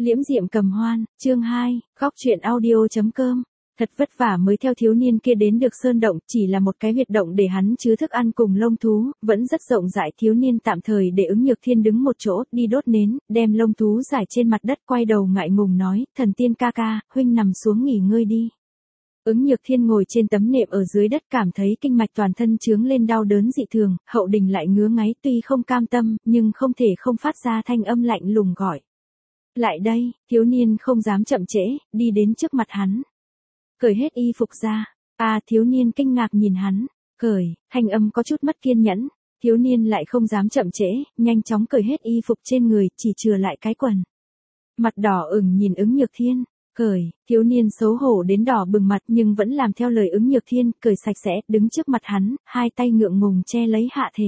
Liễm diệm cầm hoan, chương 2, góc truyện audio.com. Thật vất vả mới theo thiếu niên kia đến được sơn động, chỉ là một cái huyệt động để hắn chứa thức ăn cùng lông thú, vẫn rất rộng rãi. Thiếu niên tạm thời để Ứng Nhược Thiên đứng một chỗ, đi đốt nến, đem lông thú rải trên mặt đất, quay đầu ngại ngùng nói, thần tiên ca ca, huynh nằm xuống nghỉ ngơi đi. Ứng Nhược Thiên ngồi trên tấm nệm ở dưới đất, cảm thấy kinh mạch toàn thân chướng lên đau đớn dị thường, hậu đình lại ngứa ngáy, tuy không cam tâm, nhưng không thể không phát ra thanh âm lạnh lùng gọi. Lại đây, thiếu niên không dám chậm trễ, đi đến trước mặt hắn. Cởi hết y phục ra. Thiếu niên kinh ngạc nhìn hắn. Cởi, thanh âm có chút mất kiên nhẫn. Thiếu niên lại không dám chậm trễ, nhanh chóng cởi hết y phục trên người, chỉ chừa lại cái quần. Mặt đỏ ửng nhìn Ứng Nhược Thiên. Cởi, thiếu niên xấu hổ đến đỏ bừng mặt nhưng vẫn làm theo lời Ứng Nhược Thiên, cởi sạch sẽ, đứng trước mặt hắn, hai tay ngượng ngùng che lấy hạ thể.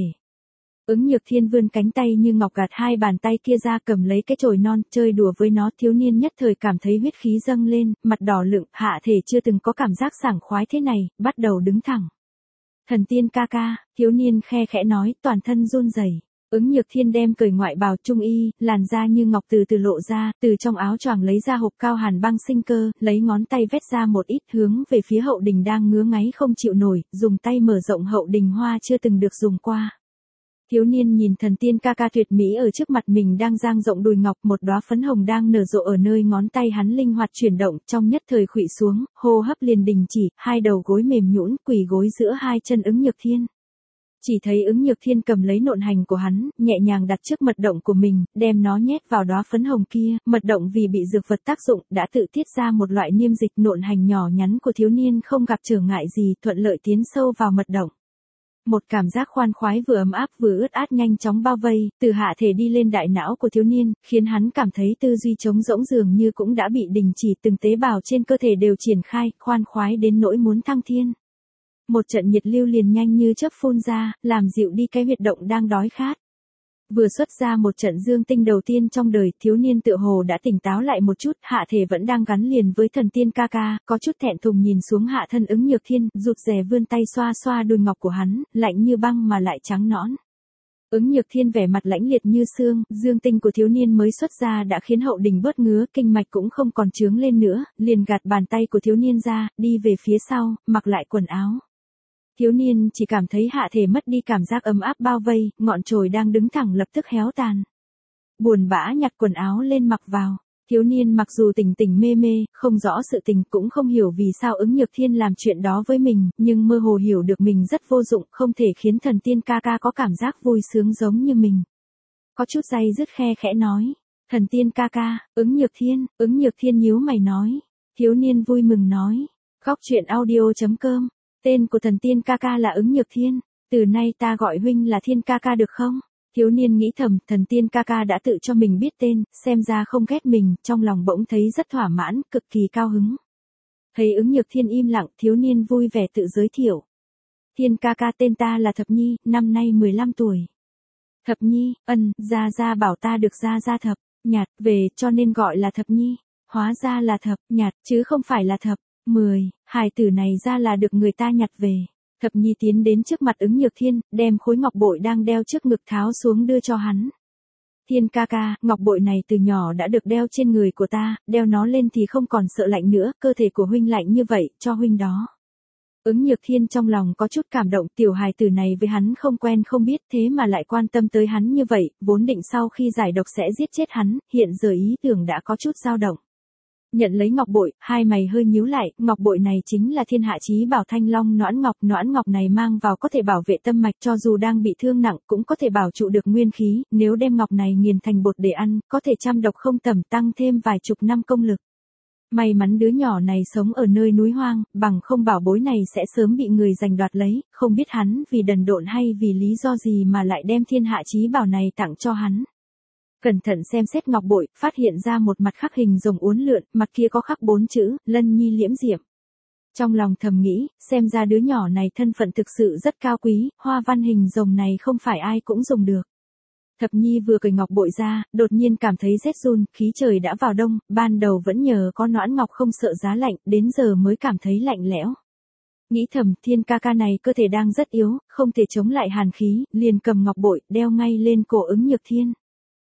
Ứng Nhược Thiên vươn cánh tay như ngọc gạt hai bàn tay kia ra, cầm lấy cái chổi non, chơi đùa với nó. Thiếu niên nhất thời cảm thấy huyết khí dâng lên, mặt đỏ lựng, hạ thể chưa từng có cảm giác sảng khoái thế này, bắt đầu đứng thẳng. Thần tiên ca ca, thiếu niên khe khẽ nói, toàn thân run rẩy. Ứng Nhược Thiên đem cởi ngoại bào trung y, làn da như ngọc từ từ lộ ra, từ trong áo choàng lấy ra hộp cao hàn băng sinh cơ, lấy ngón tay vét ra một ít, hướng về phía hậu đình đang ngứa ngáy không chịu nổi, dùng tay mở rộng hậu đình hoa chưa từng được dùng qua. Thiếu niên nhìn thần tiên ca ca tuyệt mỹ ở trước mặt mình đang dang rộng đùi ngọc, một đóa phấn hồng đang nở rộ ở nơi ngón tay hắn linh hoạt chuyển động, trong nhất thời khuỵu xuống, hô hấp liền đình chỉ, hai đầu gối mềm nhũn quỳ gối giữa hai chân Ứng Nhược Thiên. Chỉ thấy Ứng Nhược Thiên cầm lấy nộn hành của hắn, nhẹ nhàng đặt trước mật động của mình, đem nó nhét vào đóa phấn hồng kia, mật động vì bị dược vật tác dụng, đã tự tiết ra một loại niêm dịch. Nộn hành nhỏ nhắn của thiếu niên không gặp trở ngại gì, thuận lợi tiến sâu vào mật động. Một cảm giác khoan khoái vừa ấm áp vừa ướt át nhanh chóng bao vây, từ hạ thể đi lên đại não của thiếu niên, khiến hắn cảm thấy tư duy trống rỗng dường như cũng đã bị đình chỉ, từng tế bào trên cơ thể đều triển khai, khoan khoái đến nỗi muốn thăng thiên. Một trận nhiệt lưu liền nhanh như chớp phun ra, làm dịu đi cái huyệt động đang đói khát. Vừa xuất ra một trận dương tinh đầu tiên trong đời, thiếu niên tựa hồ đã tỉnh táo lại một chút, hạ thể vẫn đang gắn liền với thần tiên ca ca, có chút thẹn thùng nhìn xuống hạ thân Ứng Nhược Thiên, rụt rè vươn tay xoa xoa đùi ngọc của hắn, lạnh như băng mà lại trắng nõn. Ứng Nhược Thiên vẻ mặt lãnh liệt như xương, dương tinh của thiếu niên mới xuất ra đã khiến hậu đình bớt ngứa, kinh mạch cũng không còn chướng lên nữa, liền gạt bàn tay của thiếu niên ra, đi về phía sau, mặc lại quần áo. Thiếu niên chỉ cảm thấy hạ thể mất đi cảm giác ấm áp bao vây, ngọn chồi đang đứng thẳng lập tức héo tàn. Buồn bã nhặt quần áo lên mặc vào. Thiếu niên mặc dù tỉnh tỉnh mê mê, không rõ sự tình, cũng không hiểu vì sao Ứng Nhược Thiên làm chuyện đó với mình, nhưng mơ hồ hiểu được mình rất vô dụng, không thể khiến thần tiên ca ca có cảm giác vui sướng giống như mình. Có chút day dứt khe khẽ nói, thần tiên ca ca, Ứng Nhược Thiên nhíu mày nói. Thiếu niên vui mừng nói, góc truyện audio.com. Tên của thần tiên ca ca là Ứng Nhược Thiên, từ nay ta gọi huynh là Thiên ca ca được không? Thiếu niên nghĩ thầm, thần tiên ca ca đã tự cho mình biết tên, xem ra không ghét mình, trong lòng bỗng thấy rất thỏa mãn, cực kỳ cao hứng. Thấy Ứng Nhược Thiên im lặng, thiếu niên vui vẻ tự giới thiệu. Thiên ca ca, tên ta là Thập Nhi, năm nay 15 tuổi. Thập Nhi, gia gia bảo ta được gia thập, nhạt, về, cho nên gọi là Thập Nhi. Hóa ra là thập, nhạt, chứ không phải là thập. 10, hài tử này ra là được người ta nhặt về. Thập Nhi tiến đến trước mặt Ứng Nhược Thiên, đem khối ngọc bội đang đeo trước ngực tháo xuống đưa cho hắn. Thiên ca ca, ngọc bội này từ nhỏ đã được đeo trên người của ta, đeo nó lên thì không còn sợ lạnh nữa, cơ thể của huynh lạnh như vậy, cho huynh đó. Ứng Nhược Thiên trong lòng có chút cảm động, tiểu hài tử này với hắn không quen không biết, thế mà lại quan tâm tới hắn như vậy, vốn định sau khi giải độc sẽ giết chết hắn, hiện giờ ý tưởng đã có chút dao động. Nhận lấy ngọc bội, hai mày hơi nhíu lại, ngọc bội này chính là thiên hạ chí bảo Thanh Long noãn ngọc này mang vào có thể bảo vệ tâm mạch, cho dù đang bị thương nặng cũng có thể bảo trụ được nguyên khí, nếu đem ngọc này nghiền thành bột để ăn, có thể trăm độc không tầm, tăng thêm vài chục năm công lực. May mắn đứa nhỏ này sống ở nơi núi hoang, bằng không bảo bối này sẽ sớm bị người giành đoạt lấy, không biết hắn vì đần độn hay vì lý do gì mà lại đem thiên hạ chí bảo này tặng cho hắn. Cẩn thận xem xét ngọc bội, phát hiện ra một mặt khắc hình rồng uốn lượn, mặt kia có khắc 4 chữ, Lân Nhi liễm diệm. Trong lòng thầm nghĩ, xem ra đứa nhỏ này thân phận thực sự rất cao quý, hoa văn hình rồng này không phải ai cũng dùng được. Thập Nhi vừa cởi ngọc bội ra, đột nhiên cảm thấy rét run, khí trời đã vào đông, ban đầu vẫn nhờ có noãn ngọc không sợ giá lạnh, đến giờ mới cảm thấy lạnh lẽo. Nghĩ thầm, Thiên ca ca này cơ thể đang rất yếu, không thể chống lại hàn khí, liền cầm ngọc bội, đeo ngay lên cổ Ứng Nhược Thiên.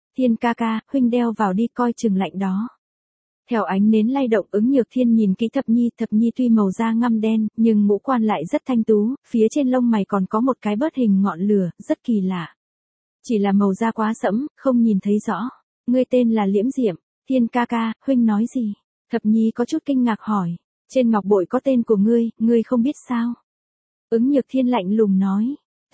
Thiên ca ca, huynh đeo vào đi coi chừng lạnh đó. Theo ánh nến lay động, Ứng Nhược Thiên nhìn kỹ Thập Nhi tuy màu da ngăm đen, nhưng ngũ quan lại rất thanh tú, phía trên lông mày còn có một cái bớt hình ngọn lửa, rất kỳ lạ. Chỉ là màu da quá sẫm, không nhìn thấy rõ. Ngươi tên là Liễm Diệm. Thiên ca ca, huynh nói gì? Thập Nhi có chút kinh ngạc hỏi. Trên ngọc bội có tên của ngươi không biết sao? Ứng Nhược Thiên lạnh lùng nói.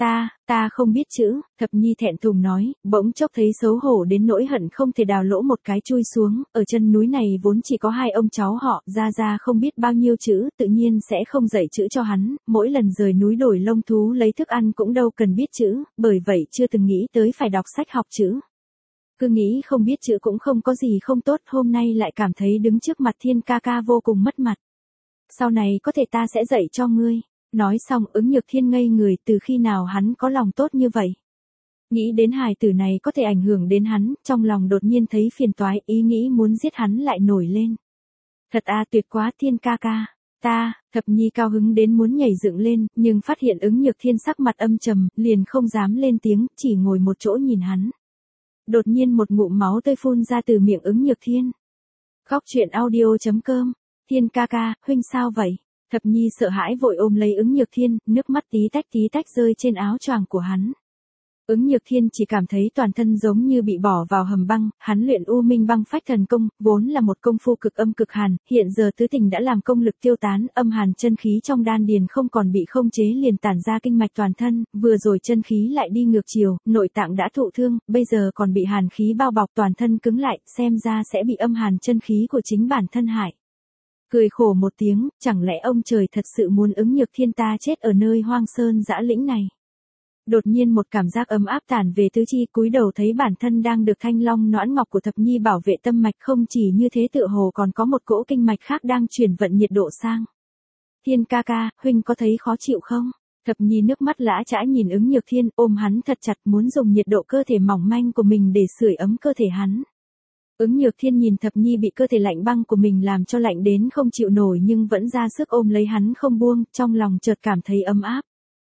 Ta không biết chữ. Thập Nhi thẹn thùng nói, bỗng chốc thấy xấu hổ đến nỗi hận không thể đào lỗ một cái chui xuống. Ở chân núi này vốn chỉ có hai ông cháu họ, ra không biết bao nhiêu chữ, tự nhiên sẽ không dạy chữ cho hắn. Mỗi lần rời núi đổi lông thú lấy thức ăn cũng đâu cần biết chữ, bởi vậy chưa từng nghĩ tới phải đọc sách học chữ. Cứ nghĩ không biết chữ cũng không có gì không tốt, hôm nay lại cảm thấy đứng trước mặt Thiên ca ca vô cùng mất mặt. Sau này có thể ta sẽ dạy cho ngươi. Nói xong, Ứng Nhược Thiên ngây người, từ khi nào hắn có lòng tốt như vậy. Nghĩ đến hài tử này có thể ảnh hưởng đến hắn, trong lòng đột nhiên thấy phiền toái, ý nghĩ muốn giết hắn lại nổi lên. Thật tuyệt quá Thiên ca ca. Thập Nhi cao hứng đến muốn nhảy dựng lên, nhưng phát hiện Ứng Nhược Thiên sắc mặt âm trầm, liền không dám lên tiếng, chỉ ngồi một chỗ nhìn hắn. Đột nhiên một ngụm máu tươi phun ra từ miệng Ứng Nhược Thiên. Góc truyện audio.com. Thiên ca ca, huynh sao vậy? Thập Nhi sợ hãi vội ôm lấy Ứng Nhược Thiên, nước mắt tí tách rơi trên áo choàng của hắn. Ứng Nhược Thiên chỉ cảm thấy toàn thân giống như bị bỏ vào hầm băng, hắn luyện U Minh Băng Phách Thần Công, vốn là một công phu cực âm cực hàn, hiện giờ tứ tình đã làm công lực tiêu tán, âm hàn chân khí trong đan điền không còn bị không chế liền tản ra kinh mạch toàn thân, vừa rồi chân khí lại đi ngược chiều, nội tạng đã thụ thương, bây giờ còn bị hàn khí bao bọc toàn thân cứng lại, xem ra sẽ bị âm hàn chân khí của chính bản thân hại. Cười khổ một tiếng, chẳng lẽ ông trời thật sự muốn Ứng Nhược Thiên ta chết ở nơi hoang sơn dã lĩnh này. Đột nhiên một cảm giác ấm áp tản về tứ chi, cúi đầu thấy bản thân đang được thanh long noãn ngọc của Thập Nhi bảo vệ tâm mạch, không chỉ như thế tựa hồ còn có một cỗ kinh mạch khác đang chuyển vận nhiệt độ sang. Thiên ca ca, huynh có thấy khó chịu không? Thập Nhi nước mắt lã chã nhìn Ứng Nhược Thiên, ôm hắn thật chặt muốn dùng nhiệt độ cơ thể mỏng manh của mình để sưởi ấm cơ thể hắn. Ứng Nhược Thiên nhìn Thập Nhi bị cơ thể lạnh băng của mình làm cho lạnh đến không chịu nổi nhưng vẫn ra sức ôm lấy hắn không buông, trong lòng chợt cảm thấy ấm áp.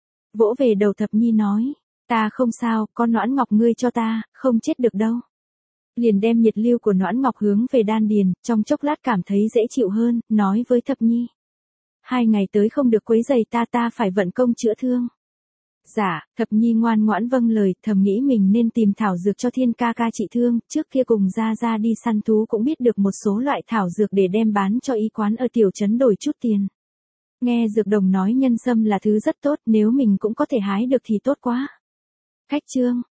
Vỗ về đầu Thập Nhi nói, ta không sao, con noãn ngọc ngươi cho ta, không chết được đâu. Liền đem nhiệt lưu của noãn ngọc hướng về đan điền, trong chốc lát cảm thấy dễ chịu hơn, nói với Thập Nhi. 2 ngày tới không được quấy rầy ta phải vận công chữa thương. Dạ, Thập Nhi ngoan ngoãn vâng lời, thầm nghĩ mình nên tìm thảo dược cho Thiên ca ca trị thương, trước kia cùng ra đi săn thú cũng biết được một số loại thảo dược để đem bán cho y quán ở tiểu trấn đổi chút tiền. Nghe dược đồng nói nhân sâm là thứ rất tốt, nếu mình cũng có thể hái được thì tốt quá. Khách chương.